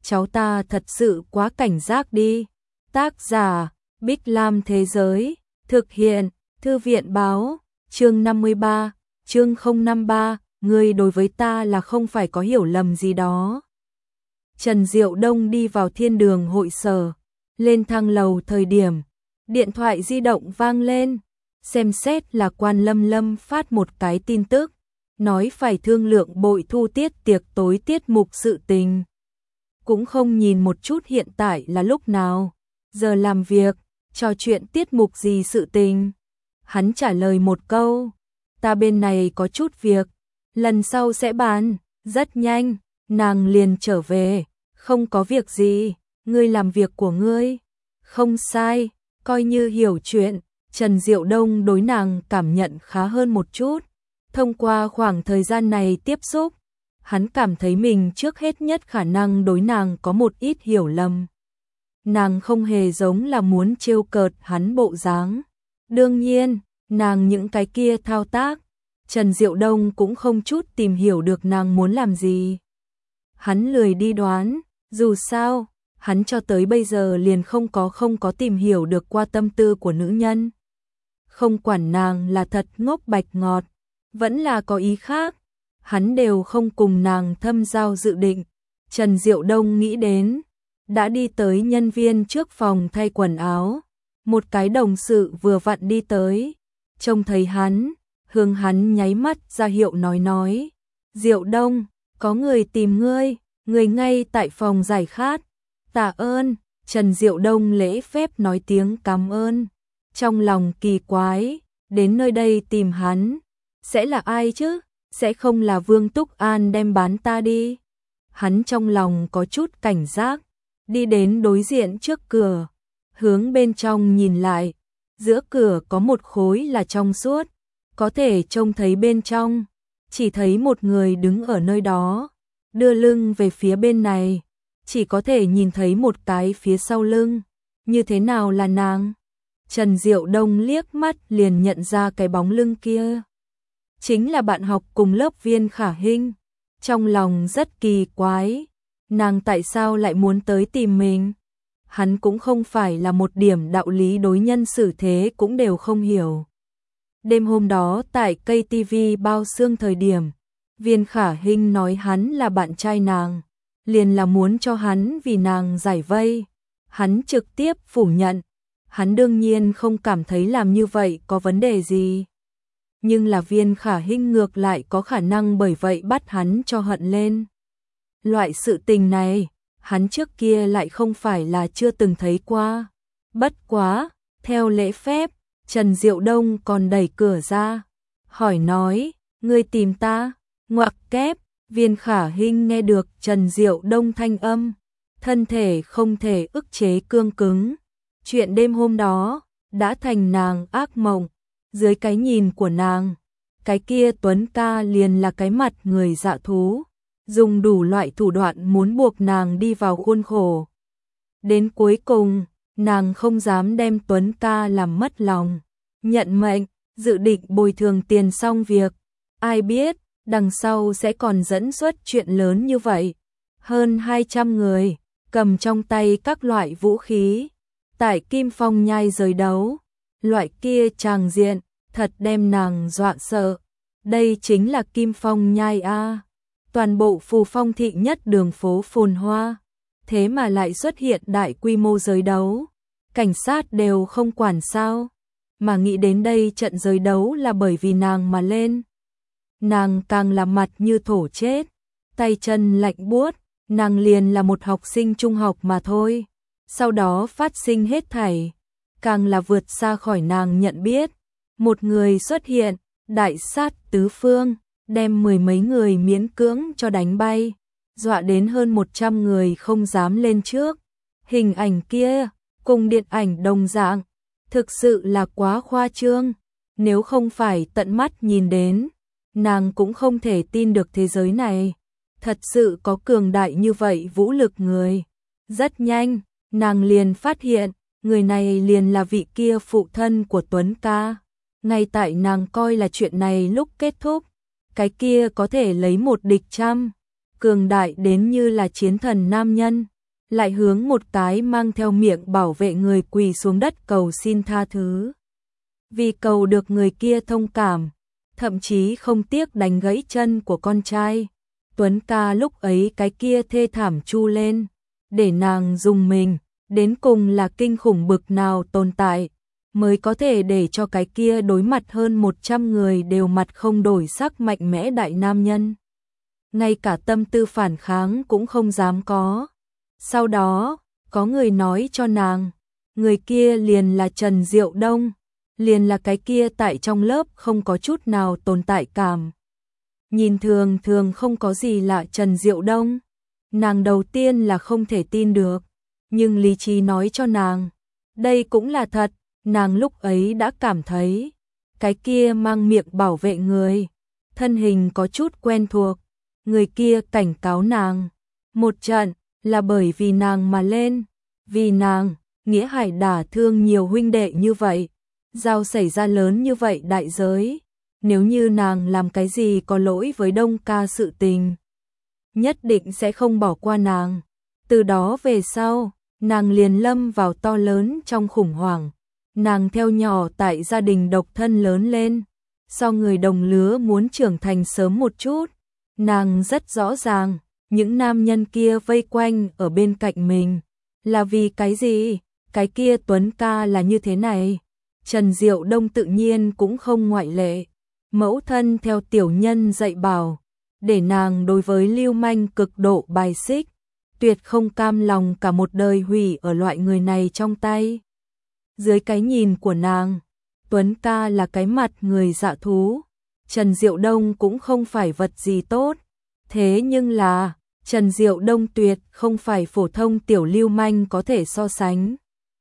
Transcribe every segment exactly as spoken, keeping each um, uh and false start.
cháu ta thật sự quá cảnh giác đi. Tác giả, Bích Lam Thế Giới, thực hiện, Thư viện Báo, chương năm mươi ba, chương không năm ba, ngươi đối với ta là không phải có hiểu lầm gì đó. Trần Diệu Đông đi vào Thiên Đường hội sở, lên thang lầu thời điểm, điện thoại di động vang lên, xem xét là Quan Lâm Lâm phát một cái tin tức, nói phải thương lượng bội thu tiết tiệc tối tiết mục sự tình. Cũng không nhìn một chút hiện tại là lúc nào, giờ làm việc, trò chuyện tiết mục gì sự tình. Hắn trả lời một câu, ta bên này có chút việc, lần sau sẽ bàn, rất nhanh, nàng liền trở về, không có việc gì, ngươi làm việc của ngươi. Không sai, coi như hiểu chuyện, Trần Diệu Đông đối nàng cảm nhận khá hơn một chút. Thông qua khoảng thời gian này tiếp xúc, hắn cảm thấy mình trước hết nhất khả năng đối nàng có một ít hiểu lầm. Nàng không hề giống là muốn trêu cợt hắn bộ dáng. Đương nhiên, nàng những cái kia thao tác, Trần Diệu Đông cũng không chút tìm hiểu được nàng muốn làm gì. Hắn lười đi đoán, dù sao, hắn cho tới bây giờ liền không có không có tìm hiểu được qua tâm tư của nữ nhân. Không quản nàng là thật ngốc bạch ngọt, vẫn là có ý khác, hắn đều không cùng nàng thâm giao dự định. Trần Diệu Đông nghĩ đến, đã đi tới nhân viên trước phòng thay quần áo, một cái đồng sự vừa vặn đi tới, trông thấy hắn, hướng hắn nháy mắt ra hiệu nói nói, Diệu Đông, có người tìm ngươi, người ngay tại phòng giải khát. Tạ ơn, Trần Diệu Đông lễ phép nói tiếng cảm ơn, trong lòng kỳ quái, đến nơi đây tìm hắn, sẽ là ai chứ, sẽ không là Vương Túc An đem bán ta đi. Hắn trong lòng có chút cảnh giác, đi đến đối diện trước cửa, hướng bên trong nhìn lại, giữa cửa có một khối là trong suốt, có thể trông thấy bên trong, chỉ thấy một người đứng ở nơi đó, đưa lưng về phía bên này, chỉ có thể nhìn thấy một cái phía sau lưng, như thế nào là nàng? Trần Diệu Đông liếc mắt liền nhận ra cái bóng lưng kia, chính là bạn học cùng lớp Viên Khả Hinh, trong lòng rất kỳ quái, nàng tại sao lại muốn tới tìm mình? Hắn cũng không phải là một điểm đạo lý đối nhân xử thế cũng đều không hiểu. Đêm hôm đó tại cây ti vi bao xương thời điểm, Viên Khả Hinh nói hắn là bạn trai nàng, liền là muốn cho hắn vì nàng giải vây. Hắn trực tiếp phủ nhận, hắn đương nhiên không cảm thấy làm như vậy có vấn đề gì. Nhưng là Viên Khả Hinh ngược lại có khả năng bởi vậy bắt hắn cho hận lên. Loại sự tình này, hắn trước kia lại không phải là chưa từng thấy qua. Bất quá, theo lễ phép, Trần Diệu Đông còn đẩy cửa ra, hỏi nói, ngươi tìm ta, ngoặc kép. Viên Khả Hinh nghe được Trần Diệu Đông thanh âm, thân thể không thể ức chế cương cứng. Chuyện đêm hôm đó đã thành nàng ác mộng. Dưới cái nhìn của nàng, cái kia Tuấn ca liền là cái mặt người dạ thú, dùng đủ loại thủ đoạn muốn buộc nàng đi vào khuôn khổ. Đến cuối cùng, nàng không dám đem Tuấn ca làm mất lòng, nhận mệnh, dự định bồi thường tiền xong việc. Ai biết, đằng sau sẽ còn dẫn xuất chuyện lớn như vậy. Hơn hai trăm người, cầm trong tay các loại vũ khí, tại Kim Phong nhai giới đấu. Loại kia tràng diện, thật đem nàng dọa sợ. Đây chính là Kim Phong nhai a. Toàn bộ Phù Phong thị nhất đường phố phồn hoa, thế mà lại xuất hiện đại quy mô giới đấu. Cảnh sát đều không quản sao, mà nghĩ đến đây trận giới đấu là bởi vì nàng mà lên. Nàng càng là mặt như thổ chết, tay chân lạnh buốt, nàng liền là một học sinh trung học mà thôi. Sau đó phát sinh hết thảy, càng là vượt xa khỏi nàng nhận biết. Một người xuất hiện, đại sát tứ phương, đem mười mấy người miễn cưỡng cho đánh bay, dọa đến hơn một trăm người không dám lên trước. Hình ảnh kia, cùng điện ảnh đồng dạng, thực sự là quá khoa trương. Nếu không phải tận mắt nhìn đến, nàng cũng không thể tin được thế giới này thật sự có cường đại như vậy vũ lực người. Rất nhanh, nàng liền phát hiện, người này liền là vị kia phụ thân của Tuấn ca. Ngay tại nàng coi là chuyện này lúc kết thúc, cái kia có thể lấy một địch trăm, cường đại đến như là chiến thần nam nhân, lại hướng một cái mang theo miệng bảo vệ người quỳ xuống đất cầu xin tha thứ. Vì cầu được người kia thông cảm, thậm chí không tiếc đánh gãy chân của con trai. Tuấn ca lúc ấy cái kia thê thảm chu lên, để nàng dùng mình, đến cùng là kinh khủng bực nào tồn tại, mới có thể để cho cái kia đối mặt hơn một trăm người đều mặt không đổi sắc mạnh mẽ đại nam nhân. Ngay cả tâm tư phản kháng cũng không dám có. Sau đó, có người nói cho nàng, người kia liền là Trần Diệu Đông, liền là cái kia tại trong lớp không có chút nào tồn tại cảm. Nhìn thường thường không có gì lạ Trần Diệu Đông, nàng đầu tiên là không thể tin được, nhưng lý trí nói cho nàng, đây cũng là thật, nàng lúc ấy đã cảm thấy, cái kia mang miệng bảo vệ người, thân hình có chút quen thuộc, người kia cảnh cáo nàng, một trận, là bởi vì nàng mà lên, vì nàng, Nghĩa Hải đả thương nhiều huynh đệ như vậy, giao xảy ra lớn như vậy đại giới, nếu như nàng làm cái gì có lỗi với Đông ca sự tình, nhất định sẽ không bỏ qua nàng. Từ đó về sau, nàng liền lâm vào to lớn trong khủng hoảng, nàng theo nhỏ tại gia đình độc thân lớn lên, so người đồng lứa muốn trưởng thành sớm một chút, nàng rất rõ ràng, những nam nhân kia vây quanh ở bên cạnh mình, là vì cái gì, cái kia Tuấn ca là như thế này, Trần Diệu Đông tự nhiên cũng không ngoại lệ, mẫu thân theo tiểu nhân dạy bảo, để nàng đối với lưu manh cực độ bài xích, tuyệt không cam lòng cả một đời hủy ở loại người này trong tay. Dưới cái nhìn của nàng, Tuấn ca là cái mặt người dạ thú, Trần Diệu Đông cũng không phải vật gì tốt, thế nhưng là, Trần Diệu Đông tuyệt không phải phổ thông tiểu lưu manh có thể so sánh.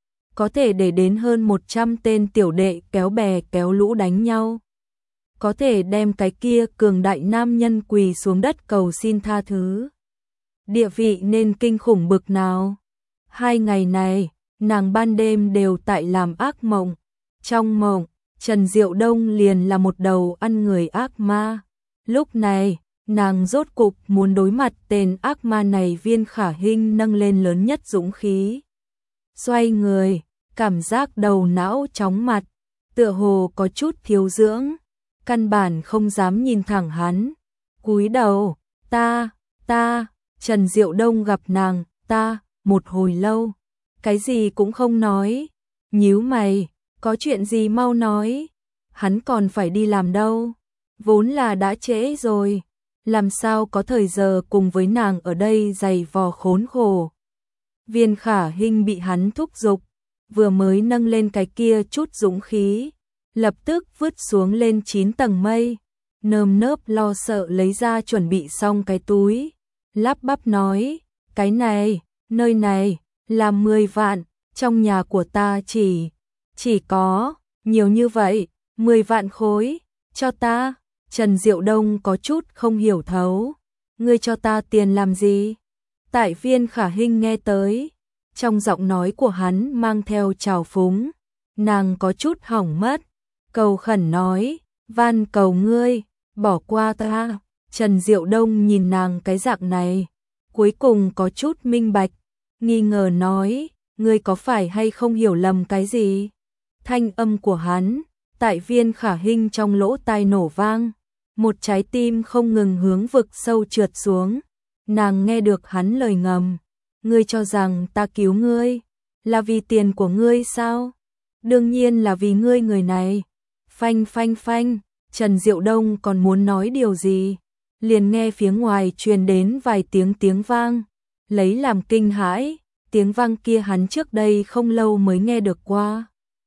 Có thể để đến hơn một trăm tên tiểu đệ kéo bè kéo lũ đánh nhau. Có thể đem cái kia cường đại nam nhân quỳ xuống đất cầu xin tha thứ. Địa vị nên kinh khủng bực nào. Hai ngày này, nàng ban đêm đều tại làm ác mộng. Trong mộng, Trần Diệu Đông liền là một đầu ăn người ác ma. Lúc này, nàng rốt cục muốn đối mặt tên ác ma này. Viên Khả Hinh nâng lên lớn nhất dũng khí. Xoay người, cảm giác đầu não chóng mặt, tựa hồ có chút thiếu dưỡng, căn bản không dám nhìn thẳng hắn. Cúi đầu, ta, ta, Trần Diệu Đông gặp nàng, ta, một hồi lâu, cái gì cũng không nói, nhíu mày, có chuyện gì mau nói, hắn còn phải đi làm đâu, vốn là đã trễ rồi, làm sao có thời giờ cùng với nàng ở đây giày vò khốn khổ. Viên Khả Hinh bị hắn thúc giục, vừa mới nâng lên cái kia chút dũng khí, lập tức vứt xuống lên chín tầng mây, nơm nớp lo sợ lấy ra chuẩn bị xong cái túi, lắp bắp nói, cái này, nơi này, là mười vạn, trong nhà của ta chỉ, chỉ có, nhiều như vậy, mười vạn khối, cho ta. Trần Diệu Đông có chút không hiểu thấu, ngươi cho ta tiền làm gì? Tại Viên Khả Hinh nghe tới, trong giọng nói của hắn mang theo trào phúng, nàng có chút hỏng mất, cầu khẩn nói, van cầu ngươi, bỏ qua ta. Trần Diệu Đông nhìn nàng cái dạng này, cuối cùng có chút minh bạch, nghi ngờ nói, ngươi có phải hay không hiểu lầm cái gì? Thanh âm của hắn, tại Viên Khả Hinh trong lỗ tai nổ vang, một trái tim không ngừng hướng vực sâu trượt xuống, nàng nghe được hắn lời ngầm. Ngươi cho rằng ta cứu ngươi, là vì tiền của ngươi sao? Đương nhiên là vì ngươi người này. Phanh phanh phanh, Trần Diệu Đông còn muốn nói điều gì, liền nghe phía ngoài truyền đến vài tiếng tiếng vang, lấy làm kinh hãi, tiếng vang kia hắn trước đây không lâu mới nghe được qua.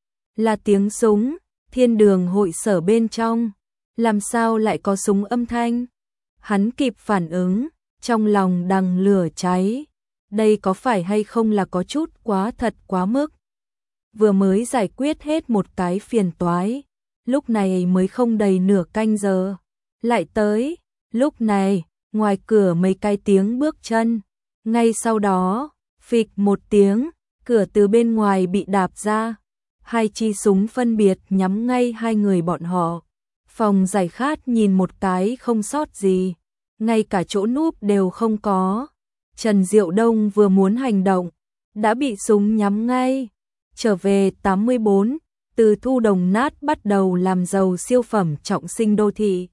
Là tiếng súng, Thiên Đường hội sở bên trong, làm sao lại có súng âm thanh? Hắn kịp phản ứng, trong lòng đằng lửa cháy. Đây có phải hay không là có chút quá thật quá mức. Vừa mới giải quyết hết một cái phiền toái, lúc này mới không đầy nửa canh giờ. Lại tới, lúc này, ngoài cửa mấy cái tiếng bước chân. Ngay sau đó, phịch một tiếng, cửa từ bên ngoài bị đạp ra. Hai chi súng phân biệt nhắm ngay hai người bọn họ. Phòng giải khát nhìn một cái không sót gì, ngay cả chỗ núp đều không có. Trần Diệu Đông vừa muốn hành động, đã bị súng nhắm ngay. Trở về tám mươi bốn, từ thu đồng nát bắt đầu làm giàu siêu phẩm trọng sinh đô thị.